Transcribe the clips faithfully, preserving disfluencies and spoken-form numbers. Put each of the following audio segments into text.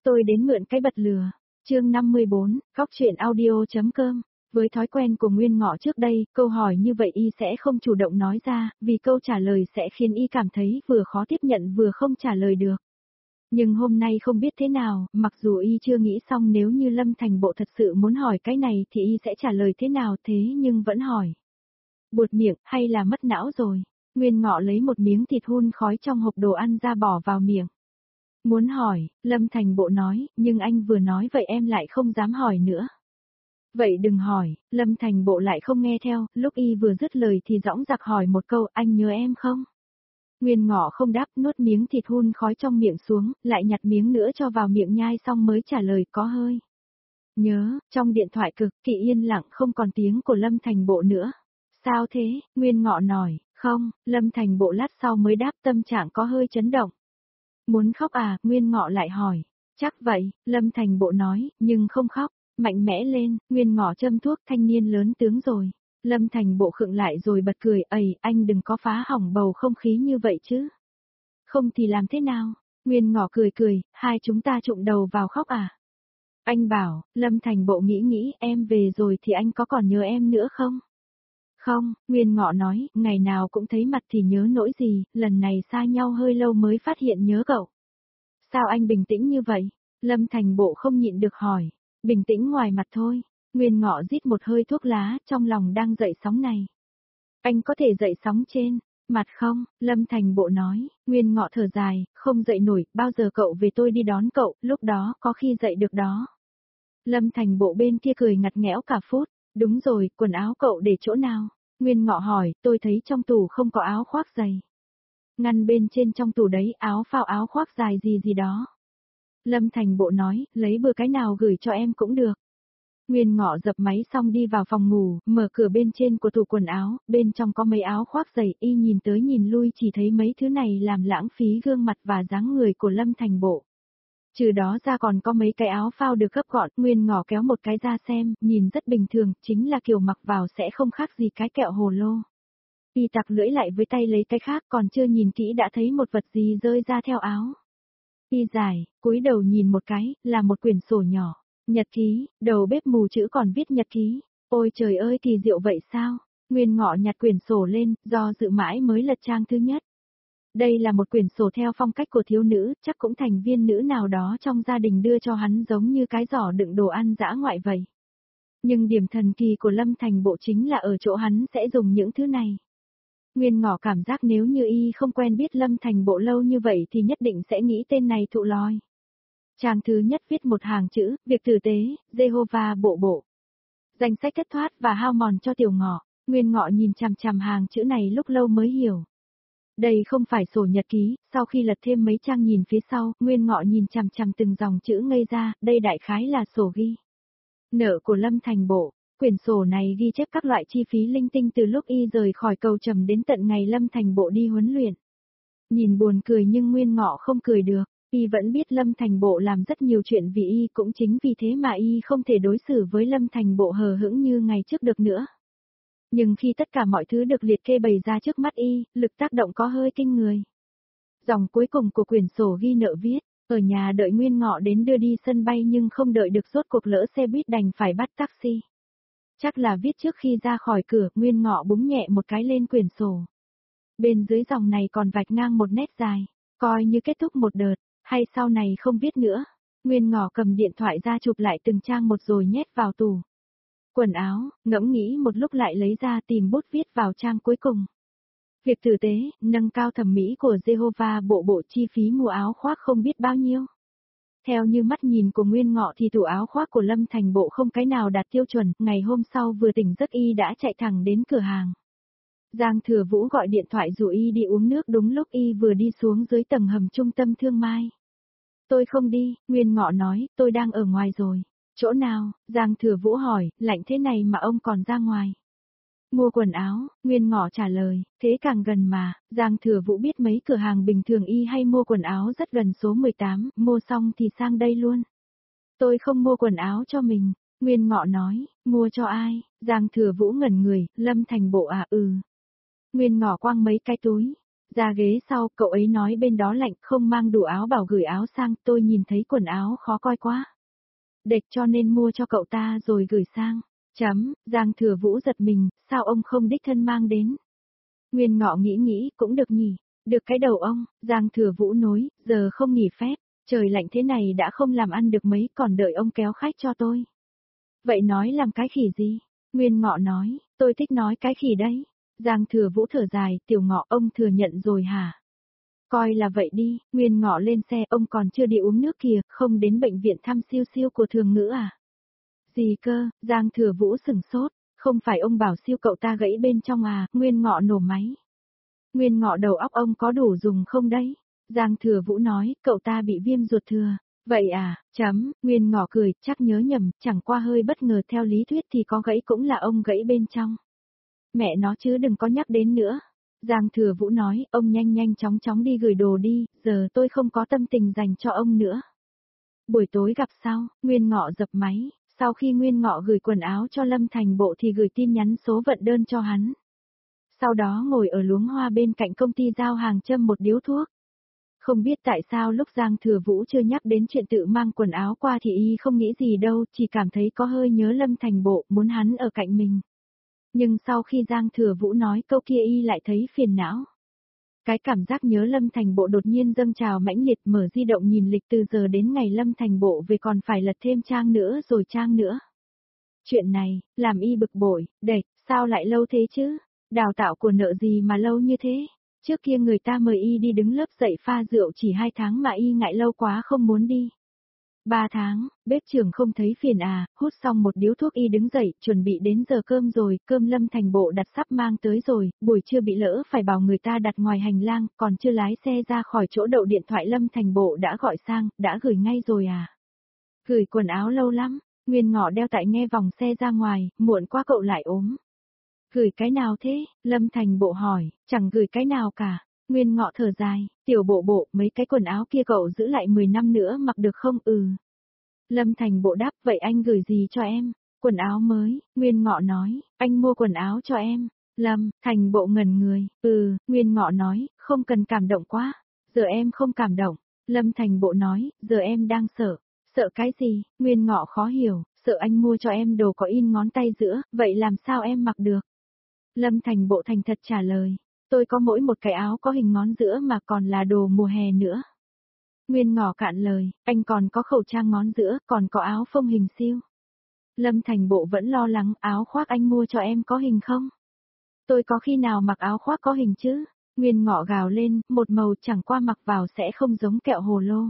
tôi đến mượn cái bật lửa. Chương năm mươi bốn, góc truyện audio.com. Với thói quen của Nguyên Ngọ trước đây, câu hỏi như vậy y sẽ không chủ động nói ra, vì câu trả lời sẽ khiến y cảm thấy vừa khó tiếp nhận vừa không trả lời được. Nhưng hôm nay không biết thế nào, mặc dù y chưa nghĩ xong nếu như Lâm Thành Bộ thật sự muốn hỏi cái này thì y sẽ trả lời thế nào, thế nhưng vẫn hỏi. Buột miệng, hay là mất não rồi? Nguyên Ngọ lấy một miếng thịt hun khói trong hộp đồ ăn ra bỏ vào miệng. Muốn hỏi, Lâm Thành Bộ nói, nhưng anh vừa nói vậy em lại không dám hỏi nữa. Vậy đừng hỏi, Lâm Thành Bộ lại không nghe theo, lúc y vừa dứt lời thì dõng dạc hỏi một câu, anh nhớ em không? Nguyên Ngọ không đáp, nuốt miếng thịt hun khói trong miệng xuống, lại nhặt miếng nữa cho vào miệng nhai xong mới trả lời có hơi. Nhớ, trong điện thoại cực kỳ yên lặng không còn tiếng của Lâm Thành Bộ nữa. Sao thế, Nguyên Ngọ nói, không, Lâm Thành Bộ lát sau mới đáp, tâm trạng có hơi chấn động. Muốn khóc à, Nguyên Ngọ lại hỏi. Chắc vậy, Lâm Thành Bộ nói, nhưng không khóc, mạnh mẽ lên, Nguyên Ngọ châm thuốc, thanh niên lớn tướng rồi. Lâm Thành Bộ khựng lại rồi bật cười, ầy, anh đừng có phá hỏng bầu không khí như vậy chứ. Không thì làm thế nào? Nguyên Ngọ cười cười, hai chúng ta trụng đầu vào khóc à? Anh bảo, Lâm Thành Bộ nghĩ nghĩ, em về rồi thì anh có còn nhớ em nữa không? Không, Nguyên Ngọ nói, ngày nào cũng thấy mặt thì nhớ nỗi gì, lần này xa nhau hơi lâu mới phát hiện nhớ cậu. Sao anh bình tĩnh như vậy? Lâm Thành Bộ không nhịn được hỏi. Bình tĩnh ngoài mặt thôi. Nguyên Ngọ rít một hơi thuốc lá, trong lòng đang dậy sóng này. Anh có thể dậy sóng trên mặt không? Lâm Thành Bộ nói. Nguyên Ngọ thở dài, không dậy nổi, bao giờ cậu về tôi đi đón cậu, lúc đó có khi dậy được đó. Lâm Thành Bộ bên kia cười ngặt nghẽo cả phút. Đúng rồi, quần áo cậu để chỗ nào? Nguyên Ngọ hỏi, tôi thấy trong tủ không có áo khoác giày. Ngăn bên trên trong tủ đấy, áo phao áo khoác dài gì gì đó. Lâm Thành Bộ nói, lấy bừa cái nào gửi cho em cũng được. Nguyên Ngọ dập máy xong đi vào phòng ngủ, mở cửa bên trên của tủ quần áo, bên trong có mấy áo khoác giày, y nhìn tới nhìn lui chỉ thấy mấy thứ này làm lãng phí gương mặt và dáng người của Lâm Thành Bộ. Trừ đó ra còn có mấy cái áo phao được gấp gọn, Nguyên Ngọ kéo một cái ra xem, nhìn rất bình thường, chính là kiểu mặc vào sẽ không khác gì cái kẹo hồ lô. Y tặc lưỡi lại với tay lấy cái khác, còn chưa nhìn kỹ đã thấy một vật gì rơi ra theo áo. Y dài, cúi đầu nhìn một cái, là một quyển sổ nhỏ. Nhật ký, đầu bếp mù chữ còn viết nhật ký. Ôi trời ơi kỳ diệu vậy sao? Nguyên Ngọ nhặt quyển sổ lên, do dự mãi mới lật trang thứ nhất. Đây là một quyển sổ theo phong cách của thiếu nữ, chắc cũng thành viên nữ nào đó trong gia đình đưa cho hắn giống như cái giỏ đựng đồ ăn dã ngoại vậy. Nhưng điểm thần kỳ của Lâm Thành Bộ chính là ở chỗ hắn sẽ dùng những thứ này. Nguyên Ngọ cảm giác nếu như y không quen biết Lâm Thành Bộ lâu như vậy thì nhất định sẽ nghĩ tên này thụ lòi. Trang thứ nhất viết một hàng chữ, việc tử tế, Jehovah Bộ Bộ. Danh sách thất thoát và hao mòn cho Tiểu Ngọ. Nguyên Ngọ nhìn chằm chằm hàng chữ này lúc lâu mới hiểu. Đây không phải sổ nhật ký, sau khi lật thêm mấy trang nhìn phía sau, Nguyên Ngọ nhìn chằm chằm từng dòng chữ ngây ra, đây đại khái là sổ ghi nợ của Lâm Thành Bộ. Quyển sổ này ghi chép các loại chi phí linh tinh từ lúc y rời khỏi cầu Trầm đến tận ngày Lâm Thành Bộ đi huấn luyện. Nhìn buồn cười nhưng Nguyên Ngọ không cười được, y vẫn biết Lâm Thành Bộ làm rất nhiều chuyện vì y, cũng chính vì thế mà y không thể đối xử với Lâm Thành Bộ hờ hững như ngày trước được nữa. Nhưng khi tất cả mọi thứ được liệt kê bày ra trước mắt y, lực tác động có hơi kinh người. Dòng cuối cùng của quyển sổ ghi nợ viết, ở nhà đợi Nguyên Ngọ đến đưa đi sân bay nhưng không đợi được rốt cuộc lỡ xe buýt đành phải bắt taxi. Chắc là viết trước khi ra khỏi cửa, Nguyên Ngọ búng nhẹ một cái lên quyển sổ. Bên dưới dòng này còn vạch ngang một nét dài, coi như kết thúc một đợt, hay sau này không viết nữa. Nguyên Ngọ cầm điện thoại ra chụp lại từng trang một rồi nhét vào tủ quần áo, ngẫm nghĩ một lúc lại lấy ra tìm bút viết vào trang cuối cùng. Việc tử tế, nâng cao thẩm mỹ của Jehovah Bộ Bộ, chi phí mua áo khoác không biết bao nhiêu. Theo như mắt nhìn của Nguyên Ngọ thì tủ áo khoác của Lâm Thành Bộ không cái nào đạt tiêu chuẩn, ngày hôm sau vừa tỉnh giấc y đã chạy thẳng đến cửa hàng. Giang Thừa Vũ gọi điện thoại rủ y đi uống nước đúng lúc y vừa đi xuống dưới tầng hầm trung tâm thương mại. Tôi không đi, Nguyên Ngọ nói, tôi đang ở ngoài rồi. Chỗ nào? Giang Thừa Vũ hỏi, lạnh thế này mà ông còn ra ngoài. Mua quần áo, Nguyên Ngọ trả lời, thế càng gần mà. Giang Thừa Vũ biết mấy cửa hàng bình thường y hay mua quần áo rất gần số mười tám, mua xong thì sang đây luôn. Tôi không mua quần áo cho mình, Nguyên Ngọ nói, mua cho ai? Giang Thừa Vũ ngẩn người, Lâm Thành Bộ à? Ừ. Nguyên Ngọ quăng mấy cái túi. Ra ghế sau, cậu ấy nói bên đó lạnh, không mang đủ áo bảo gửi áo sang, tôi nhìn thấy quần áo khó coi quá. Đệt cho nên mua cho cậu ta rồi gửi sang. Chấm, Giang Thừa Vũ giật mình, sao ông không đích thân mang đến? Nguyên Ngọ nghĩ nghĩ, cũng được nhỉ. Được cái đầu ông, Giang Thừa Vũ nói, giờ không nghỉ phép, trời lạnh thế này đã không làm ăn được mấy, còn đợi ông kéo khách cho tôi. Vậy nói làm cái khỉ gì? Nguyên Ngọ nói, tôi thích nói cái khỉ đấy. Giang Thừa Vũ thở dài, Tiểu Ngọ ông thừa nhận rồi hả? Coi là vậy đi, Nguyên Ngọ lên xe, ông còn chưa đi uống nước kìa, không đến bệnh viện thăm siêu siêu của Thường Ngữ à? Gì cơ, Giang Thừa Vũ sửng sốt, không phải ông bảo siêu cậu ta gãy bên trong à, Nguyên Ngọ nổ máy. Nguyên Ngọ đầu óc ông có đủ dùng không đấy? Giang Thừa Vũ nói, cậu ta bị viêm ruột thừa. Vậy à, chấm, Nguyên Ngọ cười, chắc nhớ nhầm, chẳng qua hơi bất ngờ theo lý thuyết thì có gãy cũng là ông gãy bên trong. Mẹ nó chứ đừng có nhắc đến nữa. Giang Thừa Vũ nói, ông nhanh nhanh chóng chóng đi gửi đồ đi, giờ tôi không có tâm tình dành cho ông nữa. Buổi tối gặp sau, Nguyên Ngọ dập máy, sau khi Nguyên Ngọ gửi quần áo cho Lâm Thành Bộ thì gửi tin nhắn số vận đơn cho hắn. Sau đó ngồi ở luống hoa bên cạnh công ty giao hàng châm một điếu thuốc. Không biết tại sao lúc Giang Thừa Vũ chưa nhắc đến chuyện tự mang quần áo qua thì y không nghĩ gì đâu, chỉ cảm thấy có hơi nhớ Lâm Thành Bộ, muốn hắn ở cạnh mình. Nhưng sau khi Giang Thừa Vũ nói câu kia y lại thấy phiền não. Cái cảm giác nhớ Lâm Thành Bộ đột nhiên dâng trào mãnh liệt, mở di động nhìn lịch từ giờ đến ngày Lâm Thành Bộ về còn phải lật thêm trang nữa rồi trang nữa. Chuyện này, làm y bực bội, đệt, sao lại lâu thế chứ? Đào tạo của nợ gì mà lâu như thế? Trước kia người ta mời y đi đứng lớp dạy pha rượu chỉ hai tháng mà y ngại lâu quá không muốn đi. Ba tháng, bếp trưởng không thấy phiền à, hút xong một điếu thuốc y đứng dậy, chuẩn bị đến giờ cơm rồi, cơm Lâm Thành Bộ đặt sắp mang tới rồi, buổi trưa bị lỡ phải bảo người ta đặt ngoài hành lang, còn chưa lái xe ra khỏi chỗ đậu điện thoại Lâm Thành Bộ đã gọi sang, đã gửi ngay rồi à. Gửi quần áo lâu lắm, Nguyên Ngọ đeo tại nghe vòng xe ra ngoài, muộn quá cậu lại ốm. Gửi cái nào thế? Lâm Thành Bộ hỏi, chẳng gửi cái nào cả. Nguyên Ngọ thở dài, Tiểu Bộ Bộ, mấy cái quần áo kia cậu giữ lại mười năm nữa mặc được không? Ừ. Lâm Thành Bộ đáp, vậy anh gửi gì cho em? Quần áo mới, Nguyên Ngọ nói, anh mua quần áo cho em. Lâm Thành Bộ ngẩn người, ừ, Nguyên Ngọ nói, không cần cảm động quá. Giờ em không cảm động. Lâm Thành Bộ nói, giờ em đang sợ. Sợ cái gì? Nguyên Ngọ khó hiểu, sợ anh mua cho em đồ có in ngón tay giữa, vậy làm sao em mặc được? Lâm Thành Bộ thành thật trả lời, tôi có mỗi một cái áo có hình ngón giữa mà còn là đồ mùa hè nữa. Nguyên Ngọ cạn lời, anh còn có khẩu trang ngón giữa, còn có áo phông hình siêu. Lâm Thành Bộ vẫn lo lắng, áo khoác anh mua cho em có hình không? Tôi có khi nào mặc áo khoác có hình chứ? Nguyên Ngọ gào lên, một màu chẳng qua mặc vào sẽ không giống kẹo hồ lô.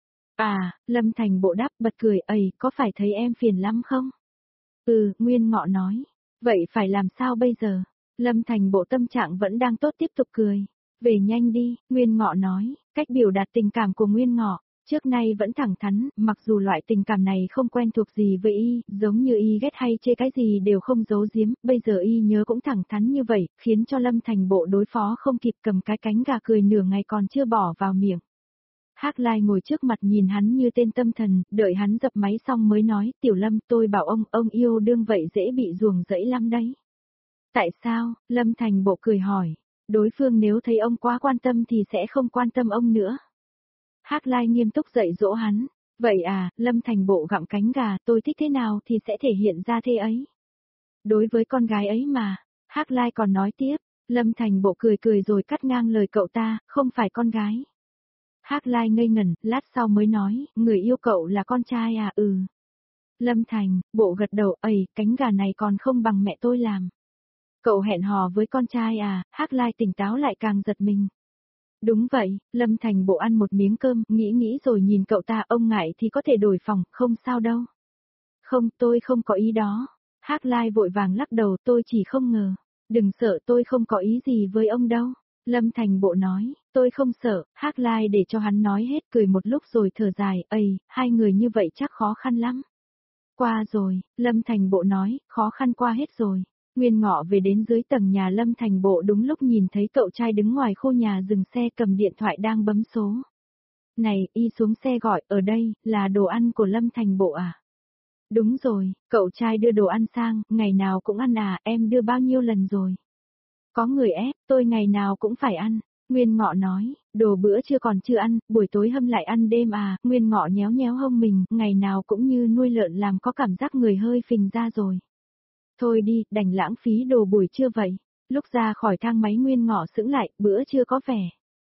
À, Lâm Thành Bộ đáp bật cười, ầy, có phải thấy em phiền lắm không? Ừ, Nguyên Ngọ nói, vậy phải làm sao bây giờ? Lâm Thành Bộ tâm trạng vẫn đang tốt tiếp tục cười. Về nhanh đi, Nguyên Ngọ nói, cách biểu đạt tình cảm của Nguyên Ngọ, trước nay vẫn thẳng thắn, mặc dù loại tình cảm này không quen thuộc gì với y, giống như y ghét hay chê cái gì đều không giấu giếm, bây giờ y nhớ cũng thẳng thắn như vậy, khiến cho Lâm Thành Bộ đối phó không kịp, cầm cái cánh gà cười nửa ngày còn chưa bỏ vào miệng. Hắc Lai ngồi trước mặt nhìn hắn như tên tâm thần, đợi hắn dập máy xong mới nói, Tiểu Lâm, tôi bảo ông, ông yêu đương vậy dễ bị ruồng rẫy lắm đấy. Tại sao? Lâm Thành Bộ cười hỏi. Đối phương nếu thấy ông quá quan tâm thì sẽ không quan tâm ông nữa. Hắc Lai nghiêm túc dạy dỗ hắn. Vậy à, Lâm Thành Bộ gặm cánh gà, tôi thích thế nào thì sẽ thể hiện ra thế ấy. Đối với con gái ấy mà, Hắc Lai còn nói tiếp, Lâm Thành Bộ cười cười rồi cắt ngang lời cậu ta, không phải con gái. Hắc Lai ngây ngẩn, lát sau mới nói, người yêu cậu là con trai à? Ừ. Lâm Thành Bộ gật đầu, ầy, cánh gà này còn không bằng mẹ tôi làm. Cậu hẹn hò với con trai à? Hắc Lai tỉnh táo lại càng giật mình. Đúng vậy, Lâm Thành Bộ ăn một miếng cơm, nghĩ nghĩ rồi nhìn cậu ta, ông ngại thì có thể đổi phòng, không sao đâu. Không, tôi không có ý đó. Hắc Lai vội vàng lắc đầu, tôi chỉ không ngờ. Đừng sợ, tôi không có ý gì với ông đâu. Lâm Thành Bộ nói, tôi không sợ. Hắc Lai để cho hắn nói hết, cười một lúc rồi thở dài, ây, hai người như vậy chắc khó khăn lắm. Qua rồi, Lâm Thành Bộ nói, khó khăn qua hết rồi. Nguyên Ngọ về đến dưới tầng nhà Lâm Thành Bộ đúng lúc nhìn thấy cậu trai đứng ngoài khu nhà dừng xe cầm điện thoại đang bấm số. Này, y xuống xe gọi, ở đây, là đồ ăn của Lâm Thành Bộ à? Đúng rồi, cậu trai đưa đồ ăn sang, ngày nào cũng ăn à, em đưa bao nhiêu lần rồi? Có người ép, tôi ngày nào cũng phải ăn. Nguyên Ngọ nói, đồ bữa trưa còn chưa ăn, buổi tối hâm lại ăn đêm à, Nguyên Ngọ nhéo nhéo hông mình, ngày nào cũng như nuôi lợn làm có cảm giác người hơi phình ra rồi. Thôi đi, đành lãng phí đồ buổi trưa vậy. Lúc ra khỏi thang máy Nguyên Ngọ sững lại, bữa trưa có vẻ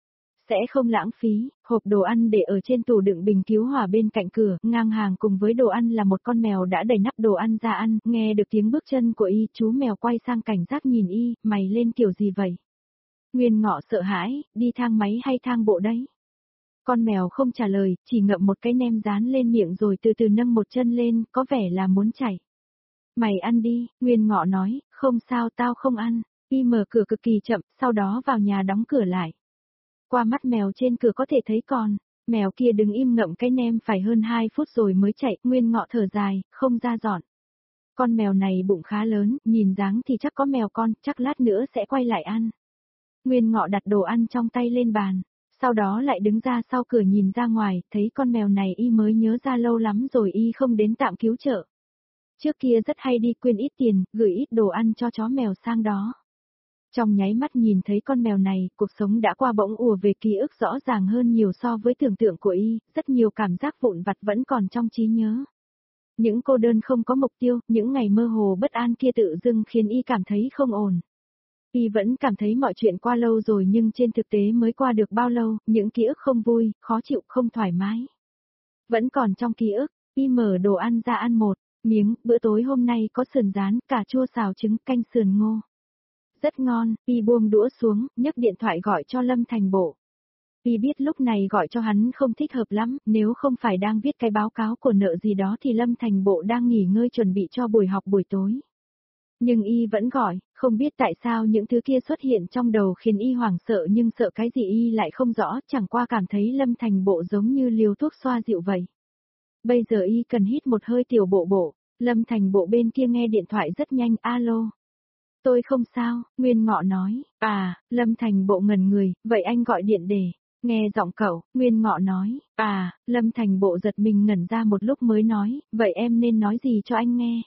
sẽ không lãng phí, hộp đồ ăn để ở trên tủ đựng bình cứu hỏa bên cạnh cửa, ngang hàng cùng với đồ ăn là một con mèo đã đẩy nắp đồ ăn ra ăn, nghe được tiếng bước chân của y, chú mèo quay sang cảnh giác nhìn y, mày lên kiểu gì vậy? Nguyên Ngọ sợ hãi, đi thang máy hay thang bộ đấy? Con mèo không trả lời, chỉ ngậm một cái nem dán lên miệng rồi từ từ nâng một chân lên, có vẻ là muốn chạy. Mày ăn đi, Nguyên Ngọ nói, không sao tao không ăn. Y mở cửa cực kỳ chậm, sau đó vào nhà đóng cửa lại. Qua mắt mèo trên cửa có thể thấy con, mèo kia đứng im ngậm cái nem phải hơn hai phút rồi mới chạy, Nguyên Ngọ thở dài, không ra dọn. Con mèo này bụng khá lớn, nhìn dáng thì chắc có mèo con, chắc lát nữa sẽ quay lại ăn. Nguyên Ngọ đặt đồ ăn trong tay lên bàn, sau đó lại đứng ra sau cửa nhìn ra ngoài, thấy con mèo này y mới nhớ ra lâu lắm rồi y không đến tạm cứu trợ. Trước kia rất hay đi quyên ít tiền, gửi ít đồ ăn cho chó mèo sang đó. Trong nháy mắt nhìn thấy con mèo này, cuộc sống đã qua bỗng ùa về ký ức rõ ràng hơn nhiều so với tưởng tượng của y, rất nhiều cảm giác vụn vặt vẫn còn trong trí nhớ. Những cô đơn không có mục tiêu, những ngày mơ hồ bất an kia tự dưng khiến y cảm thấy không ổn. Y vẫn cảm thấy mọi chuyện qua lâu rồi nhưng trên thực tế mới qua được bao lâu, những ký ức không vui, khó chịu, không thoải mái. Vẫn còn trong ký ức, y mở đồ ăn ra ăn một miếng, bữa tối hôm nay có sườn rán, cà chua xào trứng, canh sườn ngô. Rất ngon, y buông đũa xuống, nhấc điện thoại gọi cho Lâm Thành Bộ. Y biết lúc này gọi cho hắn không thích hợp lắm, nếu không phải đang viết cái báo cáo của nợ gì đó thì Lâm Thành Bộ đang nghỉ ngơi chuẩn bị cho buổi học buổi tối. Nhưng y vẫn gọi, không biết tại sao những thứ kia xuất hiện trong đầu khiến y hoảng sợ nhưng sợ cái gì y lại không rõ, chẳng qua cảm thấy Lâm Thành Bộ giống như liều thuốc xoa dịu vậy. Bây giờ y cần hít một hơi tiểu bộ bộ, Lâm Thành Bộ bên kia nghe điện thoại rất nhanh, alo. Tôi không sao, Nguyên Ngọ nói, à, Lâm Thành Bộ ngẩn người, vậy anh gọi điện để, nghe giọng cậu, Nguyên Ngọ nói, à, Lâm Thành Bộ giật mình ngẩn ra một lúc mới nói, vậy em nên nói gì cho anh nghe?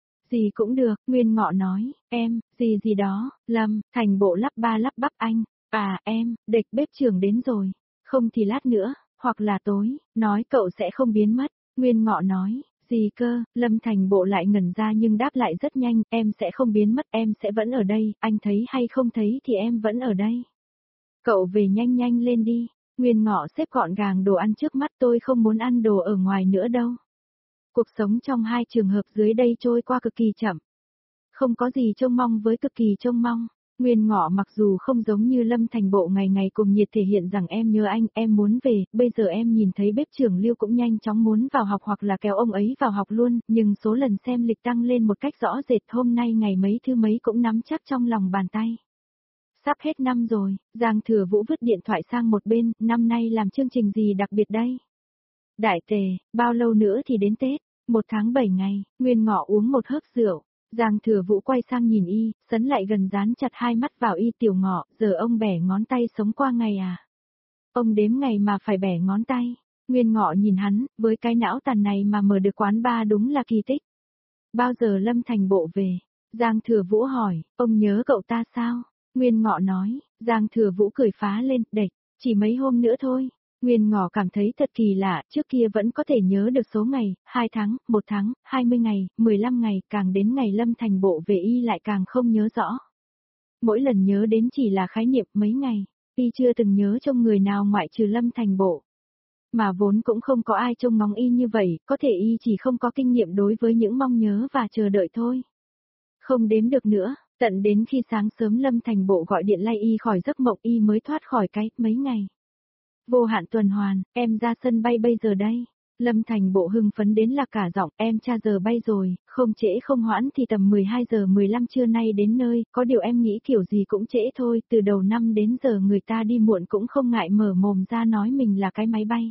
Gì cũng được, Nguyên Ngọ nói, em, gì gì đó, Lâm, Thành Bộ lắp ba lắp bắp anh, à em, địch bếp trưởng đến rồi, không thì lát nữa, hoặc là tối, nói cậu sẽ không biến mất, Nguyên Ngọ nói. Gì cơ, Lâm Thành Bộ lại ngẩn ra nhưng đáp lại rất nhanh, em sẽ không biến mất, em sẽ vẫn ở đây, anh thấy hay không thấy thì em vẫn ở đây. Cậu về nhanh nhanh lên đi, Nguyên Ngọ xếp gọn gàng đồ ăn trước mắt, tôi không muốn ăn đồ ở ngoài nữa đâu. Cuộc sống trong hai trường hợp dưới đây trôi qua cực kỳ chậm. Không có gì trông mong với cực kỳ trông mong. Nguyên Ngọ mặc dù không giống như Lâm Thành Bộ ngày ngày cùng nhiệt thể hiện rằng em nhớ anh, em muốn về, bây giờ em nhìn thấy bếp trưởng Lưu cũng nhanh chóng muốn vào học hoặc là kéo ông ấy vào học luôn, nhưng số lần xem lịch tăng lên một cách rõ rệt, hôm nay ngày mấy thứ mấy cũng nắm chắc trong lòng bàn tay. Sắp hết năm rồi, Giang Thừa Vũ vứt điện thoại sang một bên, năm nay làm chương trình gì đặc biệt đây? Đại tề, bao lâu nữa thì đến Tết? Một tháng bảy ngày, Nguyên Ngọ uống một hớp rượu. Giang Thừa Vũ quay sang nhìn y, sấn lại gần dán chặt hai mắt vào y, Tiểu Ngọ, giờ ông bẻ ngón tay sống qua ngày à? Ông đếm ngày mà phải bẻ ngón tay. Nguyên Ngọ nhìn hắn, với cái não tàn này mà mở được quán bar đúng là kỳ tích. Bao giờ Lâm Thành Bộ về? Giang Thừa Vũ hỏi, ông nhớ cậu ta sao? Nguyên Ngọ nói, Giang Thừa Vũ cười phá lên, địch, chỉ mấy hôm nữa thôi. Nguyên Ngọ cảm thấy thật kỳ lạ, trước kia vẫn có thể nhớ được số ngày, hai tháng, một tháng, hai mươi ngày, mười lăm ngày, càng đến ngày Lâm Thành Bộ về y lại càng không nhớ rõ. Mỗi lần nhớ đến chỉ là khái niệm mấy ngày, y chưa từng nhớ trông người nào ngoại trừ Lâm Thành Bộ. Mà vốn cũng không có ai trông ngóng y như vậy, có thể y chỉ không có kinh nghiệm đối với những mong nhớ và chờ đợi thôi. Không đếm được nữa, tận đến khi sáng sớm Lâm Thành Bộ gọi điện lay y khỏi giấc mộng y mới thoát khỏi cái mấy ngày. Vô hạn tuần hoàn, em ra sân bay bây giờ đây. Lâm Thành Bộ hưng phấn đến là cả giọng, em tra giờ bay rồi, không trễ không hoãn thì tầm mười hai giờ mười lăm trưa nay đến nơi, có điều em nghĩ kiểu gì cũng trễ thôi, từ đầu năm đến giờ người ta đi muộn cũng không ngại mở mồm ra nói mình là cái máy bay.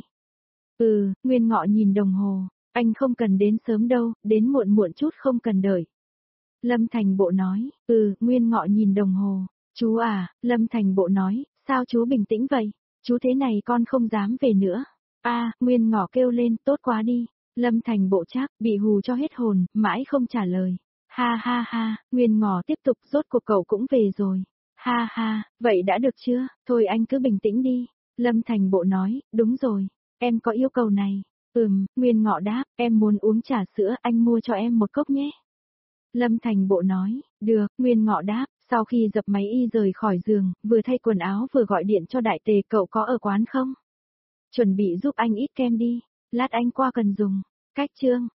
Ừ, Nguyên Ngọ nhìn đồng hồ, anh không cần đến sớm đâu, đến muộn muộn chút không cần đợi. Lâm Thành Bộ nói, ừ, Nguyên Ngọ nhìn đồng hồ, chú à, Lâm Thành Bộ nói, sao chú bình tĩnh vậy? Chú thế này con không dám về nữa. A, à, Nguyên Ngọ kêu lên, tốt quá đi. Lâm Thành Bộ chắc, bị hù cho hết hồn, mãi không trả lời. Ha ha ha, Nguyên Ngọ tiếp tục, rốt cuộc cậu cũng về rồi. Ha ha, vậy đã được chưa, thôi anh cứ bình tĩnh đi. Lâm Thành Bộ nói, đúng rồi, em có yêu cầu này. Ừm, Nguyên Ngọ đáp, em muốn uống trà sữa, anh mua cho em một cốc nhé. Lâm Thành Bộ nói, được, Nguyên Ngọ đáp, sau khi dập máy y rời khỏi giường, vừa thay quần áo vừa gọi điện cho Đại Tề, cậu có ở quán không? Chuẩn bị giúp anh ít kem đi, lát anh qua cần dùng. Cách chương